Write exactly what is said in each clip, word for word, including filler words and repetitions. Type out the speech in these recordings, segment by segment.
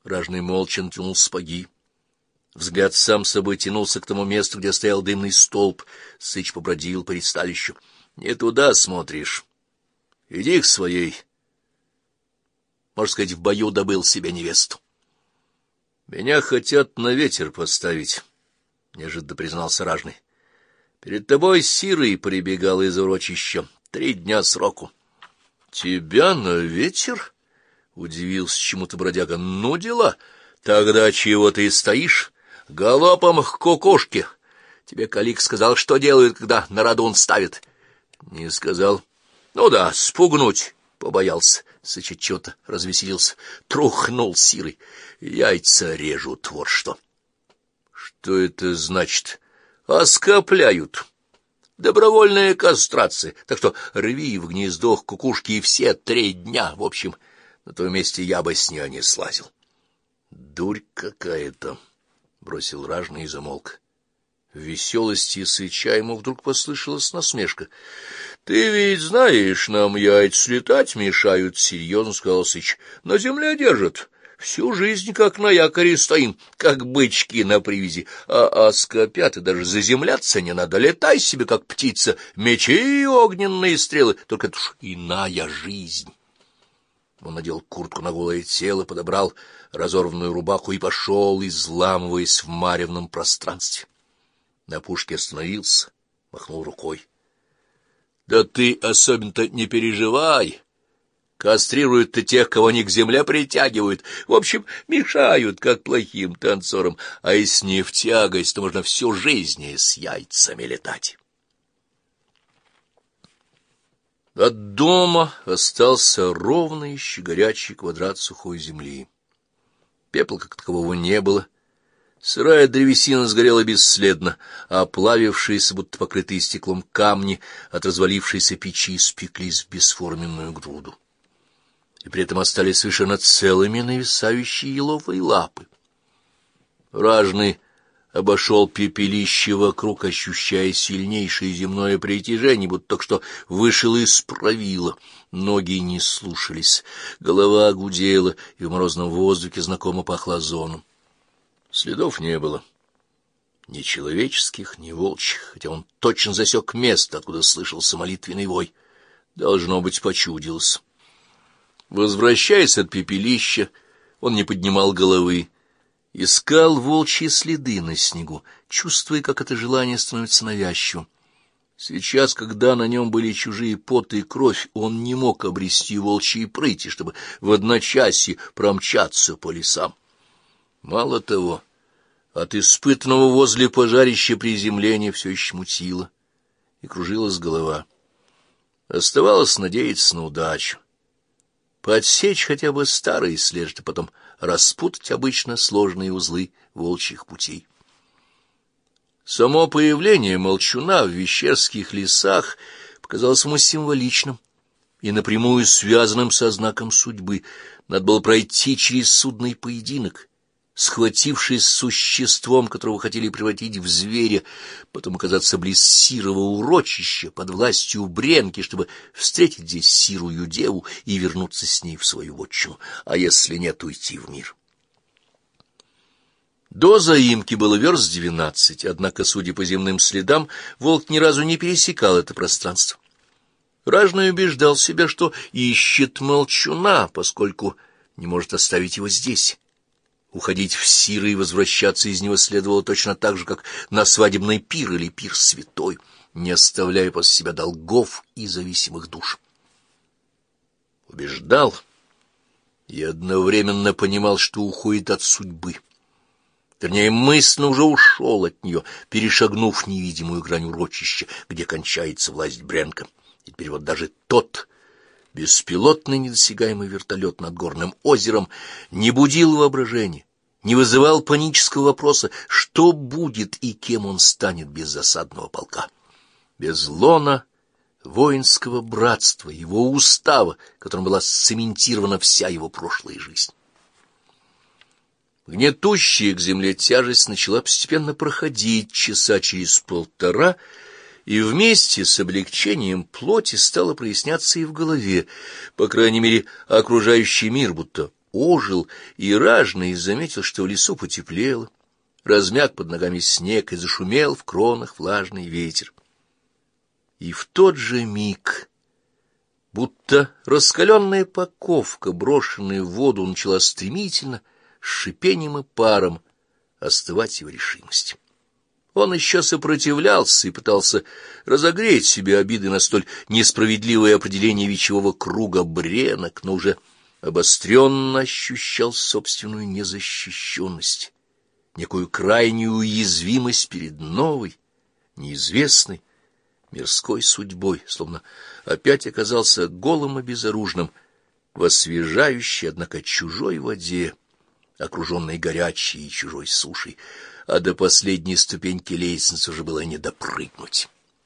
Ражный молча натянул сапоги. Взгляд сам собой тянулся к тому месту, где стоял дымный столб. Сыч побродил по ристалищу. — Не туда смотришь. Иди к своей. Можно сказать, в бою добыл себе невесту. — Меня хотят на ветер поставить, — неожиданно признался Ражный. — Перед тобой Сирый прибегал из урочища. Три дня сроку. — Тебя на ветер? — удивился чему-то бродяга. — Ну, дела. Тогда чего ты стоишь? Галопом к кукушке. Тебе Калик сказал, что делают, когда на радун ставят. — Не сказал. — Ну да, спугнуть побоялся. Сыч что-то развеселился. Трухнул Сирый. Яйца режут, вот что. — Что это значит? — Оскопляют. Добровольная кастрация. Так что рви в гнездо кукушки и все три дня. В общем, на том месте я бы с нее не слазил. — Дурь какая-то! — бросил Ражный и замолк. В веселости Сыча ему вдруг послышалась насмешка. — Ты ведь знаешь, нам яйца летать мешают, — серьезно сказал Сыч. — На земле держат. Всю жизнь как на якоре стоим, как бычки на привязи. А, а скопят, и даже заземляться не надо. Летай себе, как птица, мечи и огненные стрелы. Только это уж иная жизнь. Он надел куртку на голое тело, подобрал разорванную рубаху и пошел, изламываясь в маревном пространстве. На пушке остановился, махнул рукой. — Да ты особенно-то не переживай. Кастрируют-то тех, кого они к земле притягивают. В общем, мешают, как плохим танцорам. А если не в тягость, то можно всю жизнь с яйцами летать. От дома остался ровный, еще горячий квадрат сухой земли. Пепла как такового не было. Сырая древесина сгорела бесследно, а оплавившиеся, будто покрытые стеклом камни от развалившейся печи, спеклись в бесформенную груду. И при этом остались совершенно целыми нависающие еловые лапы. Ражный обошел пепелище вокруг, ощущая сильнейшее земное притяжение, будто только что вышел из правила. Ноги не слушались, голова гудела, и в морозном воздухе знакомо пахло озоном. Следов не было. Ни человеческих, ни волчьих, хотя он точно засек место, откуда слышался молитвенный вой. Должно быть, почудилось. Возвращаясь от пепелища, он не поднимал головы, искал волчьи следы на снегу, чувствуя, как это желание становится навязчивым. Сейчас, когда на нем были чужие пот и кровь, он не мог обрести волчьи прыти, чтобы в одночасье промчаться по лесам. Мало того, от испытанного возле пожарища приземления все еще мутило, и кружилась голова. Оставалось надеяться на удачу. Подсечь хотя бы старые слежи, а потом распутать обычно сложные узлы волчьих путей. Само появление молчуна в Вещерских лесах показалось ему символичным и напрямую связанным со знаком судьбы. Надо было пройти через судный поединок, схватившись с существом, которого хотели превратить в зверя, потом оказаться близ Сирова урочища под властью Бренки, чтобы встретить здесь сирую деву и вернуться с ней в свою вотчину, а если нет, уйти в мир. До заимки было верст двенадцать, однако, судя по земным следам, волк ни разу не пересекал это пространство. Ражный убеждал себя, что ищет молчуна, поскольку не может оставить его здесь. Уходить в Сиры и возвращаться из него следовало точно так же, как на свадебный пир или пир святой, не оставляя после себя долгов и зависимых душ. Убеждал и одновременно понимал, что уходит от судьбы. Вернее, мысленно уже ушел от нее, перешагнув невидимую грань урочища, где кончается власть Бренка. И теперь вот даже тот беспилотный недосягаемый вертолет над горным озером не будил воображения, не вызывал панического вопроса, что будет и кем он станет без засадного полка, без лона воинского братства, его устава, которым была сцементирована вся его прошлая жизнь. Гнетущая к земле тяжесть начала постепенно проходить часа через полтора, и вместе с облегчением плоти стало проясняться и в голове, по крайней мере, окружающий мир будто ожил, и ражный заметил, что в лесу потеплело, размяк под ногами снег и зашумел в кронах влажный ветер. И в тот же миг, будто раскаленная паковка, брошенная в воду, начала стремительно, с шипением и паром, остывать его решимость. Он еще сопротивлялся и пытался разогреть себе обиды на столь несправедливое определение вечевого круга бренок, но уже обостренно ощущал собственную незащищенность, некую крайнюю уязвимость перед новой, неизвестной, мирской судьбой, словно опять оказался голым и безоружным в освежающей, однако, чужой воде, окруженной горячей и чужой сушей, а до последней ступеньки лестницы уже было не допрыгнуть.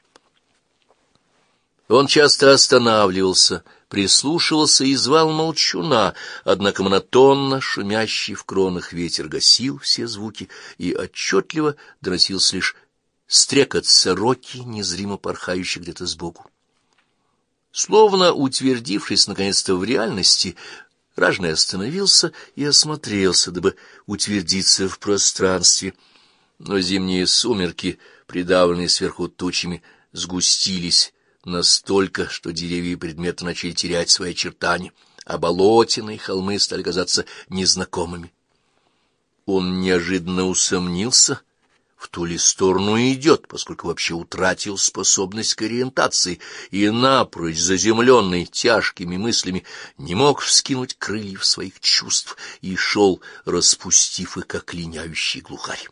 Он часто останавливался, прислушивался и звал молчуна, однако монотонно шумящий в кронах ветер гасил все звуки, и отчетливо доносился лишь стрекот сороки, незримо порхающей где-то сбоку. Словно утвердившись наконец-то в реальности, ражный остановился и осмотрелся, дабы утвердиться в пространстве, но зимние сумерки, придавленные сверху тучами, сгустились настолько, что деревья и предметы начали терять свои очертания, а болотины и холмы стали казаться незнакомыми. Он неожиданно усомнился, в ту ли сторону идет, поскольку вообще утратил способность к ориентации и, напрочь заземленный тяжкими мыслями, не мог вскинуть крыльев своих чувств и шел, распустив их, как линяющий глухарь.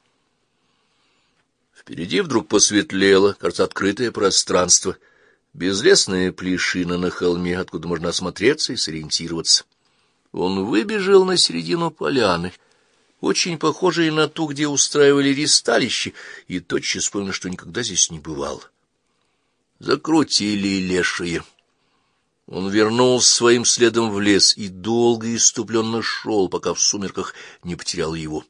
Впереди вдруг посветлело, кажется, открытое пространство, безлесная плешина на холме, откуда можно осмотреться и сориентироваться. Он выбежал на середину поляны, очень похожей на ту, где устраивали ристалище, и тотчас понял, что никогда здесь не бывал. Закрутили лешие. Он вернулся своим следом в лес и долго и иступленно шел, пока в сумерках не потерял его.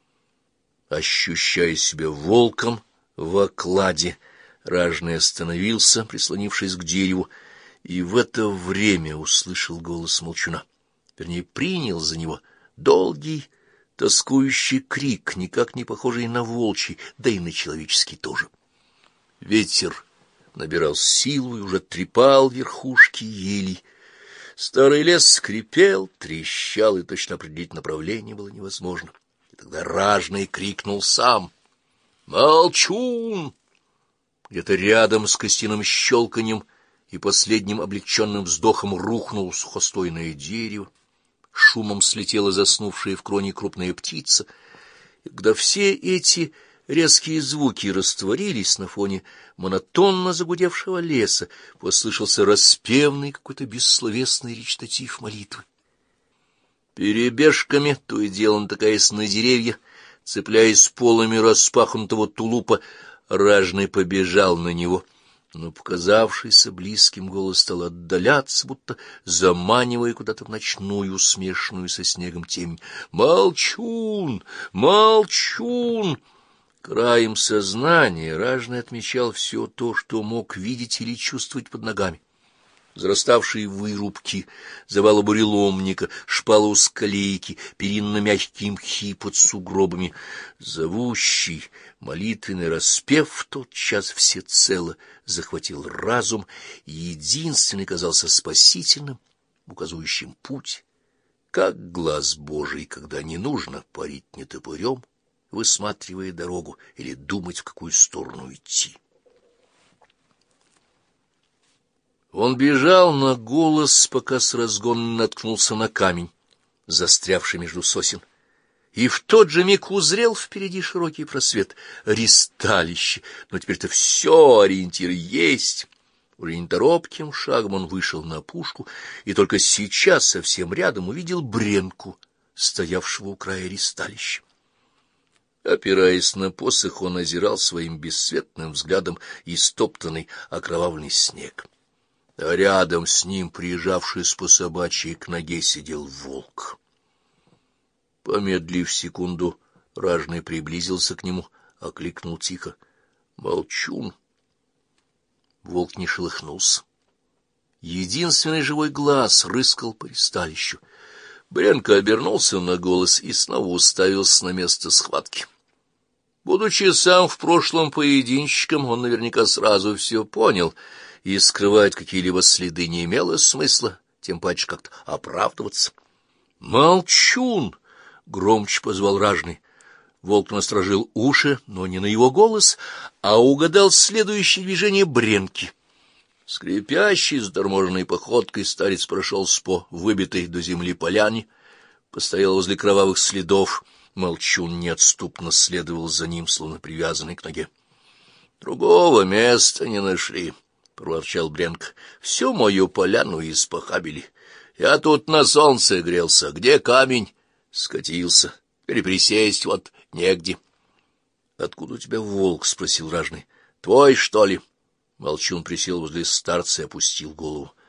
Ощущая себя волком в окладе, ражный остановился, прислонившись к дереву, и в это время услышал голос молчуна. Вернее, принял за него долгий, тоскующий крик, никак не похожий на волчий, да и на человеческий тоже. Ветер набирал силу и уже трепал верхушки елей. Старый лес скрипел, трещал, и точно определить направление было невозможно. И тогда ражный крикнул сам: «Молчун!» Где-то рядом с костяным щелканьем и последним облегченным вздохом рухнул сухостойное дерево. Шумом слетела заснувшая в кроне крупная птица, и когда все эти резкие звуки растворились на фоне монотонно загудевшего леса, послышался распевный какой-то бессловесный речитатив молитвы. Перебежками, то и дело натыкаясь на деревья, цепляясь полами распахнутого тулупа, ражный побежал на него, но показавшийся близким голос стал отдаляться, будто заманивая куда-то в ночную, смешанную со снегом темень. «Молчун! Молчун!» Краем сознания ражный отмечал все то, что мог видеть или чувствовать под ногами. Взраставшие вырубки, завалы буреломника, шпалы узколейки, перинно-мягкие мхи под сугробами. Зовущий молитвенный распев в тот час всецело захватил разум, и единственный казался спасительным, указывающим путь, как глаз Божий, когда не нужно парить нетопырем, высматривая дорогу, или думать, в какую сторону идти. Он бежал на голос, пока с разгона наткнулся на камень, застрявший между сосен, и в тот же миг узрел впереди широкий просвет, ристалище, но теперь-то все, ориентир есть. Уже неторопким шагом он вышел на опушку, и только сейчас совсем рядом увидел бренку, стоявшего у края ристалища. Опираясь на посох, он озирал своим бесцветным взглядом истоптанный окровавленный снег. А рядом с ним, прижавшись по собачьей к ноге, сидел волк. Помедлив секунду, ражный приблизился к нему, окликнул тихо: «Молчун!» Волк не шелохнулся. Единственный живой глаз рыскал по ристалищу. Бренко обернулся на голос и снова уставился на место схватки. Будучи сам в прошлом поединщиком, он наверняка сразу все понял, и скрывать какие-либо следы не имело смысла, тем паче как-то оправдываться. «Молчун!» — громче позвал ражный. Волк насторожил уши, но не на его голос, а угадал следующее движение Бренки. Скрипящей, заторможенной походкой старец прошелся по выбитой до земли поляне, постоял возле кровавых следов. Молчун неотступно следовал за ним, словно привязанный к ноге. — Другого места не нашли, — проворчал Бренко. — Всю мою поляну испохабили. Я тут на солнце грелся. Где камень? Скатился. Переприсесть вот негде. — Откуда у тебя волк? — спросил ражный. — Твой, что ли? Молчун присел возле старца и опустил голову.